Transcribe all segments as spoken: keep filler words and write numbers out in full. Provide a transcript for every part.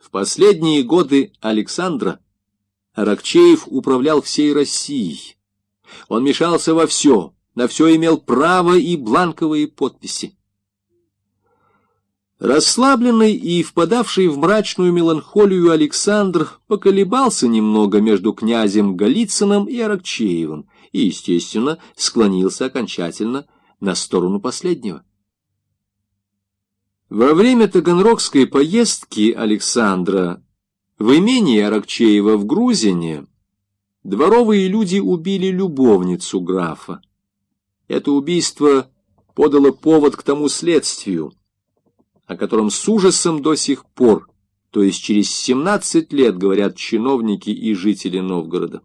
В последние годы Александра Аракчеев управлял всей Россией. Он мешался во все, на все имел право и бланковые подписи. Расслабленный и впадавший в мрачную меланхолию Александр поколебался немного между князем Голицыным и Аракчеевым и, естественно, склонился окончательно на сторону последнего. Во время таганрогской поездки Александра в имении Аракчеева в Грузине дворовые люди убили любовницу графа. Это убийство подало повод к тому следствию, о котором с ужасом до сих пор, то есть через семнадцать лет, говорят чиновники и жители Новгорода.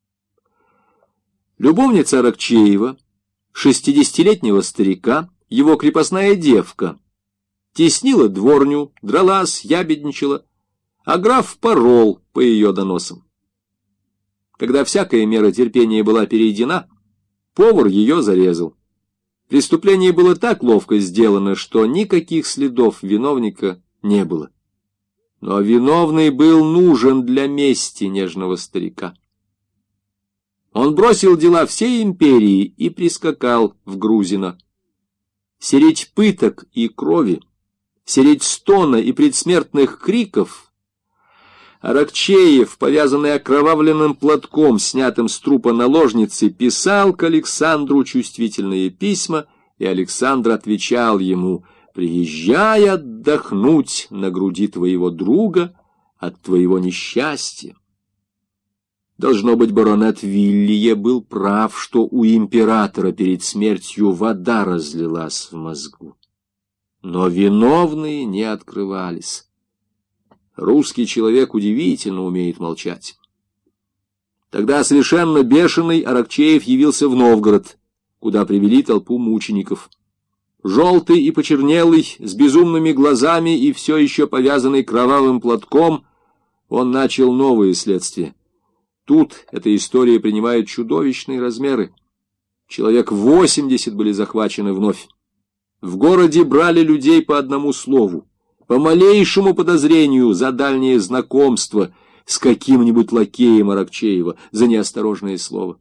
Любовница Аракчеева, шестидесятилетнего старика, его крепостная девка, теснила дворню, дралась, ябедничала, а граф порол по ее доносам. Когда всякая мера терпения была перейдена, повар ее зарезал. Преступление было так ловко сделано, что никаких следов виновника не было. Но виновный был нужен для мести нежного старика. Он бросил дела всей империи и прискакал в Грузино. Сереть пыток и крови, сереть стона и предсмертных криков Аракчеев, повязанный окровавленным платком, снятым с трупа наложницы, писал к Александру чувствительные письма, и Александр отвечал ему: «Приезжай отдохнуть на груди твоего друга от твоего несчастья». Должно быть, баронет Виллие был прав, что у императора перед смертью вода разлилась в мозгу. Но виновные не открывались. Русский человек удивительно умеет молчать. Тогда совершенно бешеный Аракчеев явился в Новгород, куда привели толпу мучеников. Желтый и почернелый, с безумными глазами и все еще повязанный кровавым платком, он начал новые следствия. Тут эта история принимает чудовищные размеры. Человек восемьдесят были захвачены вновь. В городе брали людей по одному слову, по малейшему подозрению за дальнее знакомство с каким-нибудь лакеем Аракчеева, за неосторожное слово.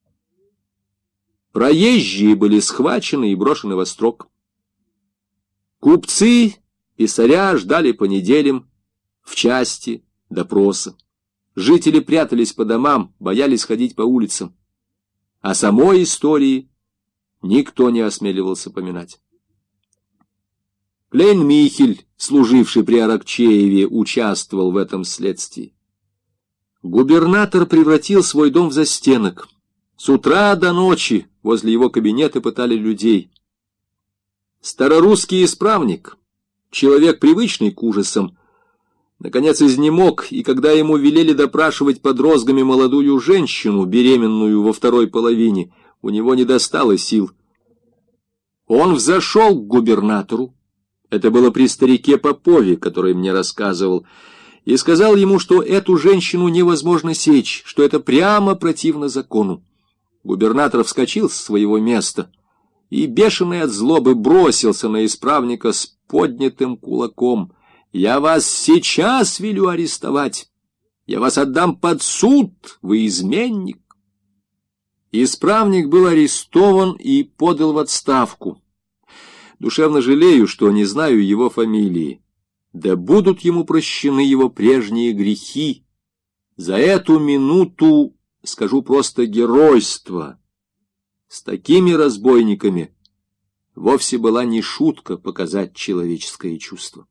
Проезжие были схвачены и брошены во строк. Купцы, писаря ждали по неделям в части допроса. Жители прятались по домам, боялись ходить по улицам. О самой истории никто не осмеливался поминать. Клейн-Михель, служивший при Аракчееве, участвовал в этом следствии. Губернатор превратил свой дом в застенок. С утра до ночи возле его кабинета пытали людей. Старорусский исправник, человек, привычный к ужасам, наконец изнемог, и когда ему велели допрашивать под розгами молодую женщину, беременную во второй половине, у него не достало сил. Он взошел к губернатору, это было при старике Попове, который мне рассказывал, и сказал ему, что эту женщину невозможно сечь, что это прямо противно закону. Губернатор вскочил с своего места и, бешеный от злобы, бросился на исправника с поднятым кулаком. «Я вас сейчас велю арестовать! Я вас отдам под суд! Вы изменник!» Исправник был арестован и подал в отставку. Душевно жалею, что не знаю его фамилии. Да будут ему прощены его прежние грехи. За эту минуту, скажу просто, геройство. С такими разбойниками вовсе была не шутка показать человеческое чувство.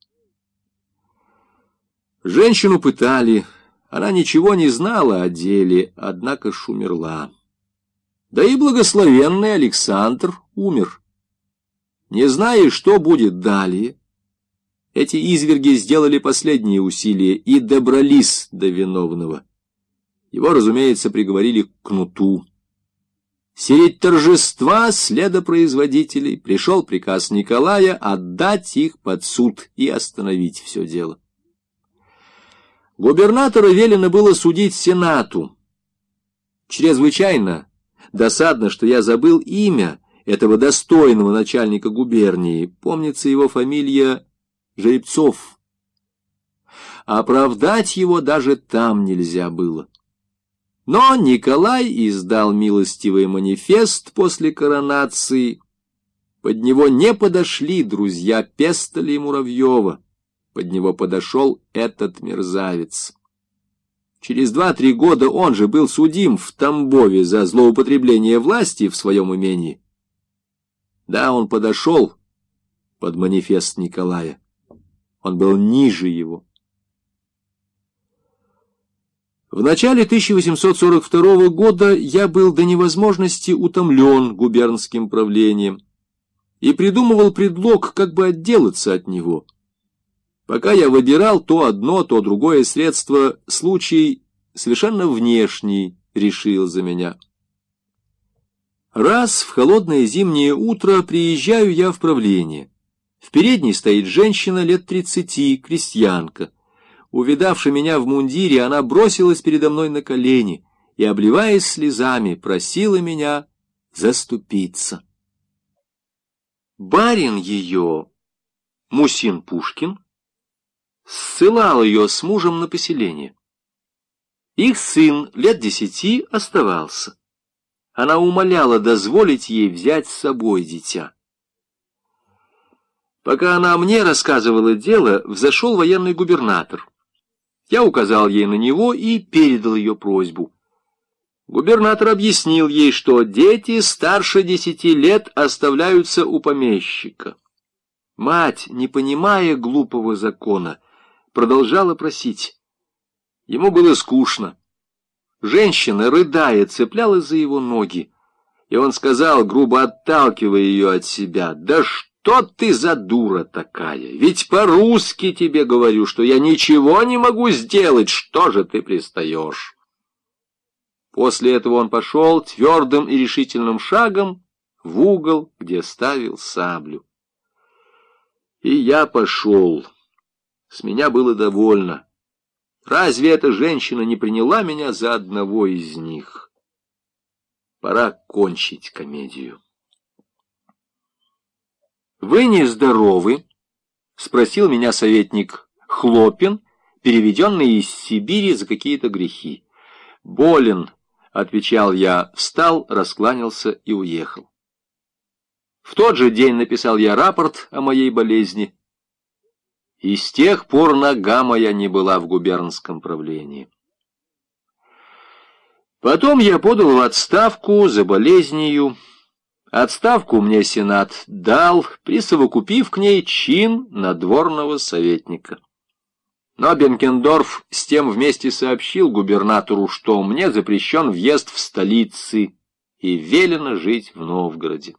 Женщину пытали, она ничего не знала о деле, однако ж умерла. Да и благословенный Александр умер. Не зная, что будет далее, эти изверги сделали последние усилия и добрались до виновного. Его, разумеется, приговорили к кнуту. Средь торжества следопроизводителей пришел приказ Николая отдать их под суд и остановить все дело. Губернатора велено было судить Сенату. Чрезвычайно досадно, что я забыл имя этого достойного начальника губернии. Помнится его фамилия Жеребцов. Оправдать его даже там нельзя было. Но Николай издал милостивый манифест после коронации. Под него не подошли друзья Пестеля и Муравьева. Под него подошел этот мерзавец. Через два-три года он же был судим в Тамбове за злоупотребление власти в своем имении. Да, он подошел под манифест Николая. Он был ниже его. В начале тысяча восемьсот сорок второго года я был до невозможности утомлен губернским правлением и придумывал предлог, как бы отделаться от него. Пока я выбирал то одно, то другое средство, случай совершенно внешний решил за меня. Раз в холодное зимнее утро приезжаю я в правление. В передней стоит женщина лет тридцати, крестьянка. Увидавши меня в мундире, она бросилась передо мной на колени и, обливаясь слезами, просила меня заступиться. Барин ее, Мусин Пушкин, ссылал ее с мужем на поселение. Их сын лет десяти оставался. Она умоляла дозволить ей взять с собой дитя. Пока она мне рассказывала дело, взошел военный губернатор. Я указал ей на него и передал ее просьбу. Губернатор объяснил ей, что дети старше десяти лет оставляются у помещика. Мать, не понимая глупого закона, продолжала просить. Ему было скучно. Женщина, рыдая, цеплялась за его ноги, и он сказал, грубо отталкивая ее от себя: «Да что ты за дура такая? Ведь по-русски тебе говорю, что я ничего не могу сделать, что же ты пристаешь?» После этого он пошел твердым и решительным шагом в угол, где ставил саблю. И я пошел. С меня было довольно. Разве эта женщина не приняла меня за одного из них? Пора кончить комедию. «Вы нездоровы?» — спросил меня советник Хлопин, переведенный из Сибири за какие-то грехи. «Болен», — отвечал я, встал, раскланялся и уехал. В тот же день написал я рапорт о моей болезни, и с тех пор нога моя не была в губернском правлении. Потом я подал в отставку за болезнью. Отставку мне Сенат дал, присовокупив к ней чин надворного советника. Но Бенкендорф с тем вместе сообщил губернатору, что мне запрещен въезд в столицы и велено жить в Новгороде.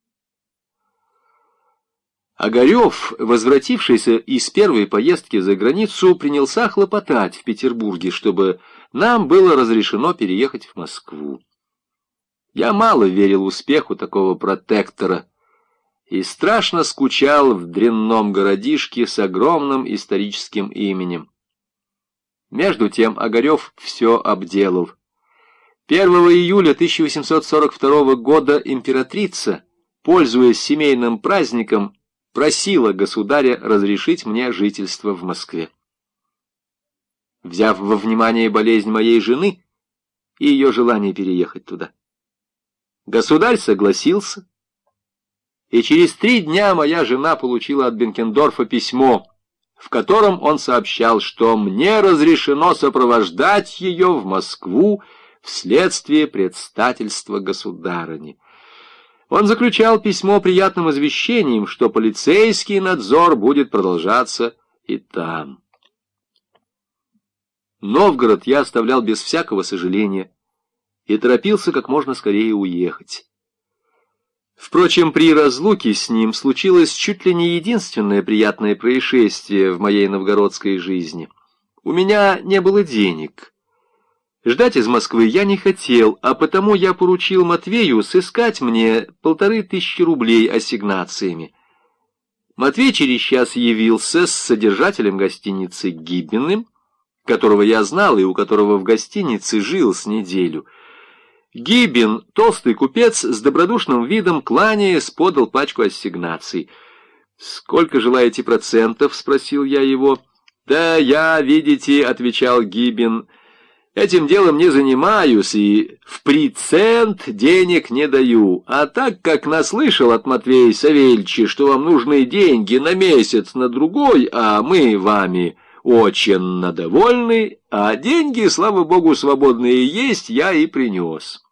Огарев, возвратившийся из первой поездки за границу, принялся хлопотать в Петербурге, чтобы нам было разрешено переехать в Москву. Я мало верил успеху такого протектора и страшно скучал в дрянном городишке с огромным историческим именем. Между тем Огарев все обделал. первого июля тысяча восемьсот сорок второго года императрица, пользуясь семейным праздником, просила государя разрешить мне жительство в Москве. Взяв во внимание болезнь моей жены и ее желание переехать туда, государь согласился, и через три дня моя жена получила от Бенкендорфа письмо, в котором он сообщал, что мне разрешено сопровождать ее в Москву вследствие предстательства государыни. Он заключал письмо приятным извещением, что полицейский надзор будет продолжаться и там. Новгород я оставлял без всякого сожаления и торопился как можно скорее уехать. Впрочем, при разлуке с ним случилось чуть ли не единственное приятное происшествие в моей новгородской жизни. У меня не было денег. Ждать из Москвы я не хотел, а потому я поручил Матвею сыскать мне полторы тысячи рублей ассигнациями. Матвей через час явился с содержателем гостиницы Гибиным, которого я знал и у которого в гостинице жил с неделю. Гибин, толстый купец, с добродушным видом, кланяясь, подал пачку ассигнаций. «Сколько желаете процентов?» — спросил я его. «Да я, видите, — отвечал Гибин, — этим делом не занимаюсь и в процент денег не даю. А так как наслышал от Матвея Савельича, что вам нужны деньги на месяц, на другой, а мы вами очень довольны, а деньги, слава богу, свободные есть, я и принес».